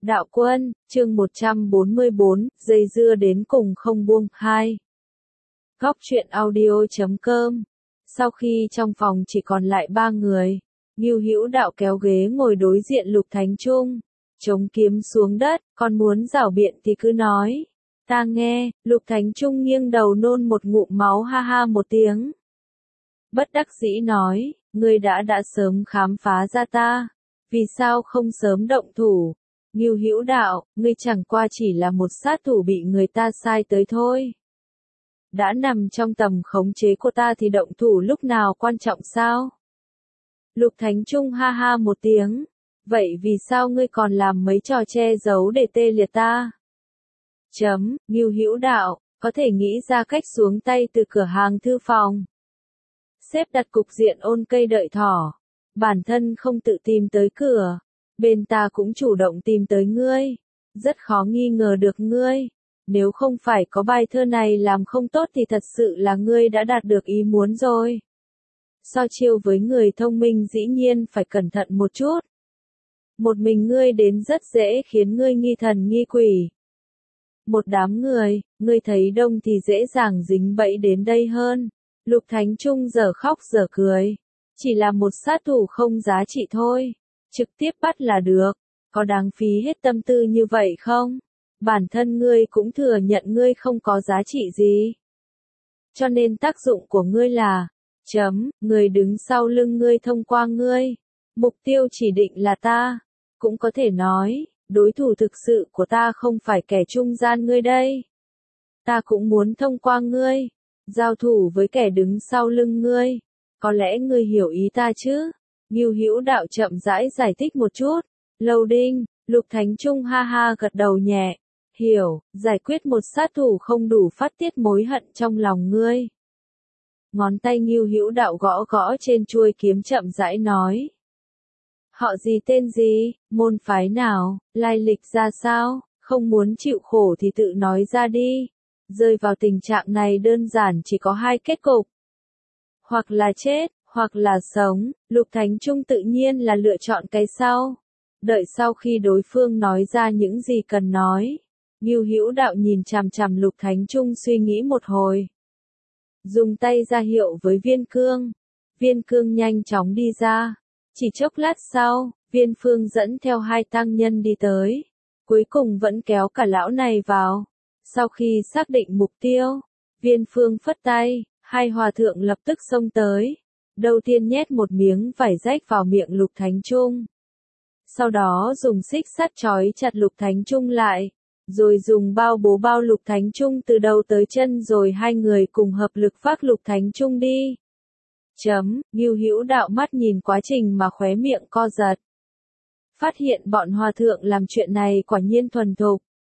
Đạo Quân, chương 144, dây dưa đến cùng không buông, 2. Góc truyện audio.com. Sau khi trong phòng chỉ còn lại 3 người, Ngưu Hữu Đạo kéo ghế ngồi đối diện Lục Thánh Trung, chống kiếm xuống đất, con muốn rảo biện thì cứ nói. Ta nghe. Lục Thánh Trung nghiêng đầu nôn một ngụm máu, ha ha một tiếng. Bất đắc dĩ nói, ngươi đã sớm khám phá ra ta, vì sao không sớm động thủ? Ngưu Hữu Đạo, ngươi chẳng qua chỉ là một sát thủ bị người ta sai tới thôi. Đã nằm trong tầm khống chế của ta thì động thủ lúc nào quan trọng sao? Lục Thánh Trung ha ha một tiếng. Vậy vì sao ngươi còn làm mấy trò che giấu để tê liệt ta? Ngưu Hữu Đạo, có thể nghĩ ra cách xuống tay từ cửa hàng thư phòng. Xếp đặt cục diện ôn cây đợi thỏ. Bản thân không tự tìm tới cửa. Bên ta cũng chủ động tìm tới ngươi. Rất khó nghi ngờ được ngươi. Nếu không phải có bài thơ này làm không tốt thì thật sự là ngươi đã đạt được ý muốn rồi. So chiêu với người thông minh dĩ nhiên phải cẩn thận một chút. Một mình ngươi đến rất dễ khiến ngươi nghi thần nghi quỷ. Một đám người, ngươi thấy đông thì dễ dàng dính bẫy đến đây hơn. Lục Thánh Trung giờ khóc giờ cười. Chỉ là một sát thủ không giá trị thôi. Trực tiếp bắt là được. Có đáng phí hết tâm tư như vậy không? Bản thân ngươi cũng thừa nhận ngươi không có giá trị gì. Cho nên tác dụng của ngươi là, người đứng sau lưng ngươi thông qua ngươi. Mục tiêu chỉ định là ta. Cũng có thể nói, đối thủ thực sự của ta không phải kẻ trung gian ngươi đây. Ta cũng muốn thông qua ngươi. Giao thủ với kẻ đứng sau lưng ngươi. Có lẽ ngươi hiểu ý ta chứ? Ngưu Hữu Đạo chậm rãi giải thích một chút. Lâu Đinh, Lục Thánh Trung ha ha gật đầu nhẹ. Hiểu, giải quyết một sát thủ không đủ phát tiết mối hận trong lòng ngươi. Ngón tay Ngưu Hữu Đạo gõ gõ trên chuôi kiếm chậm rãi nói. Họ gì tên gì, môn phái nào, lai lịch ra sao, không muốn chịu khổ thì tự nói ra đi. Rơi vào tình trạng này đơn giản chỉ có hai kết cục. Hoặc là chết, hoặc là sống. Lục Thánh Trung tự nhiên là lựa chọn cái sau. Đợi sau khi đối phương nói ra những gì cần nói. Ngưu Hữu Đạo nhìn chằm chằm Lục Thánh Trung suy nghĩ một hồi. Dùng tay ra hiệu với Viên Cương. Viên Cương nhanh chóng đi ra. Chỉ chốc lát sau, Viên Phương dẫn theo 2 tăng nhân đi tới. Cuối cùng vẫn kéo cả lão này vào. Sau khi xác định mục tiêu, Viên Phương phất tay, 2 hòa thượng lập tức xông tới. Đầu tiên nhét một miếng vải rách vào miệng Lục Thánh Trung. Sau đó dùng xích sắt trói chặt Lục Thánh Trung lại. Rồi dùng bao bố bao Lục Thánh Trung từ đầu tới chân, rồi 2 người cùng hợp lực vác Lục Thánh Trung đi. Ngưu Hữu Đạo mắt nhìn quá trình mà khóe miệng co giật. Phát hiện bọn hòa thượng làm chuyện này quả nhiên thuần thục.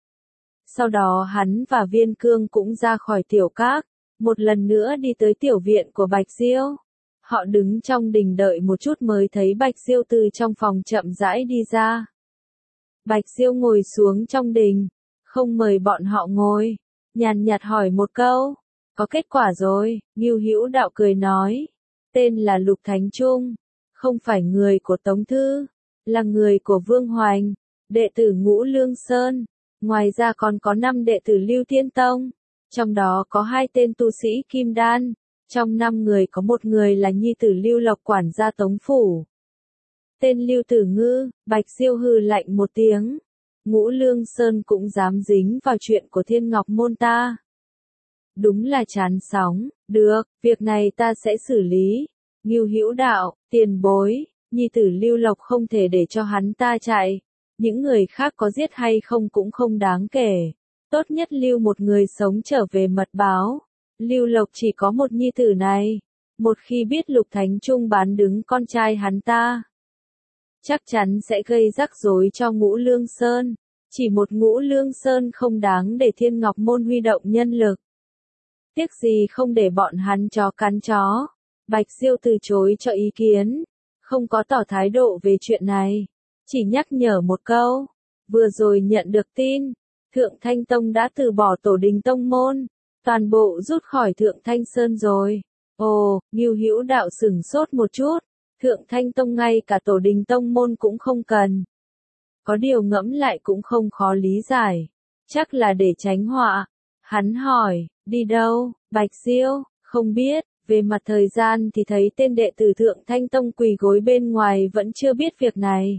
Sau đó hắn và Viên Cương cũng ra khỏi tiểu các, một lần nữa đi tới tiểu viện của Bạch Diêu. Họ đứng trong đình đợi một chút mới thấy Bạch Diêu từ trong phòng chậm rãi đi ra. Bạch Diêu ngồi xuống trong đình, không mời bọn họ ngồi, nhàn nhạt hỏi một câu. Có kết quả rồi, Ngưu Hữu Đạo cười nói. Tên là Lục Thánh Trung, không phải người của Tống Thư, là người của Vương Hoành, đệ tử Ngũ Lương Sơn. Ngoài ra còn có 5 đệ tử Lưu Thiên Tông, trong đó có 2 tên tu sĩ Kim Đan. Trong 5 người có 1 người là nhi tử Lưu Lộc quản gia Tống Phủ. Tên Lưu Tử Ngư. Bạch Diêu hừ lạnh một tiếng. Ngũ Lương Sơn cũng dám dính vào chuyện của Thiên Ngọc Môn ta. Đúng là chán sóng. Được, việc này ta sẽ xử lý. Ngưu Hữu Đạo, tiền bối, nhi tử Lưu Lộc không thể để cho hắn ta chạy. Những người khác có giết hay không cũng không đáng kể. Tốt nhất lưu một người sống trở về mật báo. Lưu Lộc chỉ có một nhi tử này. Một khi biết Lục Thánh Trung bán đứng con trai hắn ta, chắc chắn sẽ gây rắc rối cho Ngũ Lương Sơn. Chỉ một Ngũ Lương Sơn không đáng để Thiên Ngọc Môn huy động nhân lực. Tiếc gì không để bọn hắn chó cắn chó. Bạch Diêu từ chối cho ý kiến, không có tỏ thái độ về chuyện này. Chỉ nhắc nhở một câu. Vừa rồi nhận được tin, Thượng Thanh Tông đã từ bỏ Tổ Đình Tông Môn. Toàn bộ rút khỏi Thượng Thanh Sơn rồi. Ồ, Ngưu Hữu Đạo sửng sốt một chút. Thượng Thanh Tông ngay cả Tổ Đình Tông Môn cũng không cần. Có điều ngẫm lại cũng không khó lý giải. Chắc là để tránh họa. Hắn hỏi, đi đâu, Bạch Diêu, không biết, về mặt thời gian thì thấy tên đệ tử Thượng Thanh Tông quỳ gối bên ngoài vẫn chưa biết việc này.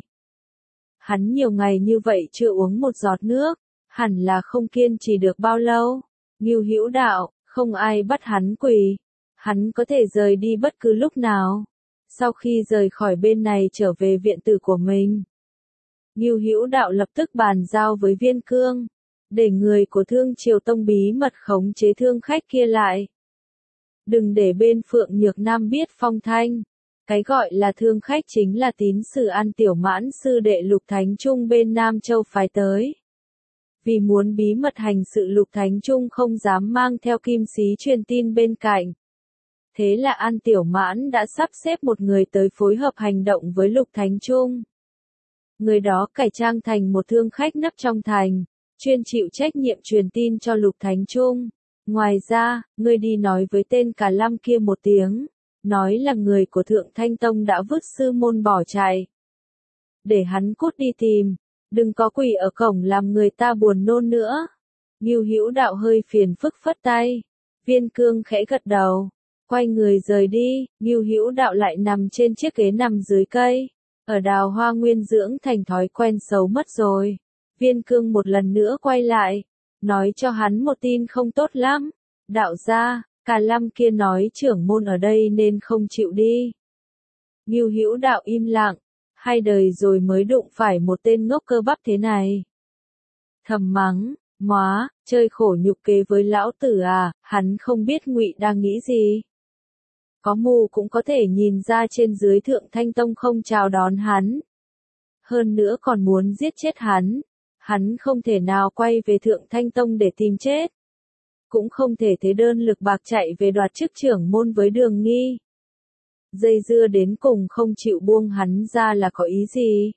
Hắn nhiều ngày như vậy chưa uống một giọt nước, hẳn là không kiên trì được bao lâu. Ngưu Hữu Đạo, không ai bắt hắn quỳ. Hắn có thể rời đi bất cứ lúc nào. Sau khi rời khỏi bên này trở về viện tử của mình, Ngưu Hữu Đạo lập tức bàn giao với Viên Cương, để người của Thương Triều Tông bí mật khống chế thương khách kia lại. Đừng để bên Phượng Nhược Nam biết phong thanh. Cái gọi là thương khách chính là tín sử An Tiểu Mãn sư đệ Lục Thánh Trung bên Nam Châu phái tới. Vì muốn bí mật hành sự, Lục Thánh Trung không dám mang theo kim xí truyền tin bên cạnh. Thế là An Tiểu Mãn đã sắp xếp một người tới phối hợp hành động với Lục Thánh Trung. Người đó cải trang thành một thương khách nấp trong thành, chuyên chịu trách nhiệm truyền tin cho Lục Thánh Trung. Ngoài ra, ngươi đi nói với tên Cả Lâm kia một tiếng, nói là người của Thượng Thanh Tông đã vứt sư môn bỏ chạy. Để hắn cút đi tìm, đừng có quỳ ở cổng làm người ta buồn nôn nữa. Ngưu Hữu Đạo hơi phiền phức phất tay. Viên Cương khẽ gật đầu, quay người rời đi. Ngưu Hữu Đạo lại nằm trên chiếc ghế nằm dưới cây. Ở Đào Hoa Nguyên dưỡng thành thói quen xấu mất rồi. Viên Cương một lần nữa quay lại, nói cho hắn một tin không tốt lắm. Đạo gia, Cả Lâm kia nói trưởng môn ở đây nên không chịu đi. Ngưu Hữu Đạo im lặng, hai đời rồi mới đụng phải một tên ngốc cơ bắp thế này. Thầm mắng, móa, chơi khổ nhục kế với lão tử à, hắn không biết Ngụy đang nghĩ gì. Có mù cũng có thể nhìn ra trên dưới Thượng Thanh Tông không chào đón hắn. Hơn nữa còn muốn giết chết hắn. Hắn không thể nào quay về Thượng Thanh Tông để tìm chết. Cũng không thể thế đơn lực bạc chạy về đoạt chức trưởng môn với Đường Nghi. Dây dưa đến cùng không chịu buông hắn ra là có ý gì?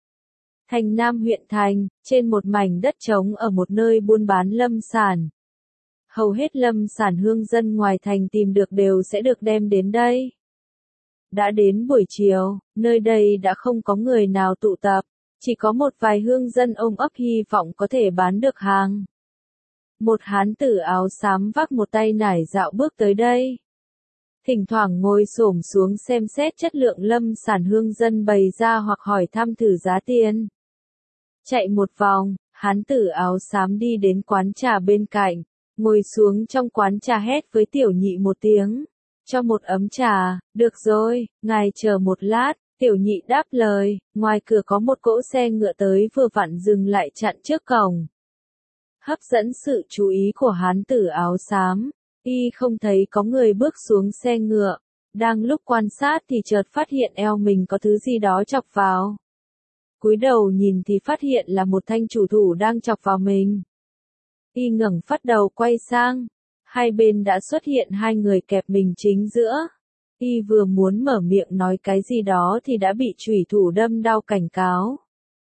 Thành Nam huyện thành, trên một mảnh đất trống ở một nơi buôn bán lâm sản. Hầu hết lâm sản hương dân ngoài thành tìm được đều sẽ được đem đến đây. Đã đến buổi chiều, nơi đây đã không có người nào tụ tập, chỉ có một vài hương dân ôm ấp hy vọng có thể bán được hàng. Một hán tử áo xám vác một tay nải dạo bước tới đây. Thỉnh thoảng ngồi xổm xuống xem xét chất lượng lâm sản hương dân bày ra hoặc hỏi thăm thử giá tiền. Chạy một vòng, hán tử áo xám đi đến quán trà bên cạnh, ngồi xuống trong quán trà hét với tiểu nhị một tiếng. Cho một ấm trà, được rồi, ngài chờ một lát, tiểu nhị đáp lời, ngoài cửa có một cỗ xe ngựa tới vừa vặn dừng lại chặn trước cổng. Hấp dẫn sự chú ý của hán tử áo xám, y không thấy có người bước xuống xe ngựa, đang lúc quan sát thì chợt phát hiện eo mình có thứ gì đó chọc vào. Cúi đầu nhìn thì phát hiện là một thanh trùy thủ đang chọc vào mình. Y ngẩng phát đầu quay sang, hai bên đã xuất hiện hai người kẹp mình chính giữa. Y vừa muốn mở miệng nói cái gì đó thì đã bị trùy thủ đâm đau cảnh cáo.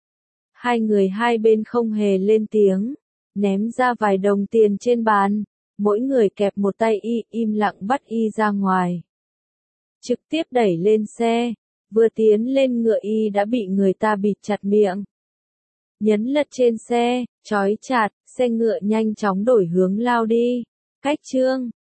Hai người hai bên không hề lên tiếng, ném ra vài đồng tiền trên bàn, mỗi người kẹp một tay y, im lặng bắt y ra ngoài. Trực tiếp đẩy lên xe, vừa tiến lên ngựa y đã bị người ta bịt chặt miệng. Nhấn lật trên xe, trói chặt, xe ngựa nhanh chóng đổi hướng lao đi. Cách chương